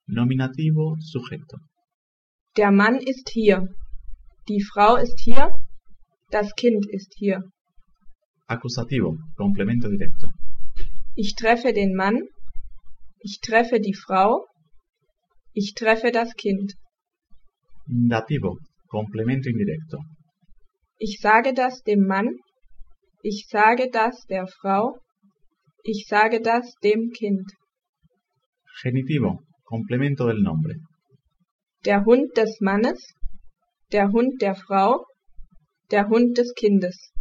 Nominativo, sujeto. Der Mann ist hier. Die Frau ist hier. Das Kind ist hier. Acusativo, complemento directo. Ich treffe den Mann. Ich treffe die Frau. Ich treffe das Kind. Dativo, complemento indirecto. Ich sage das dem Mann. Ich sage das der Frau. Ich sage das dem Kind. Genitivo, complemento del nombre. Der Hund des Mannes. Der Hund der Frau. Der Hund des Kindes.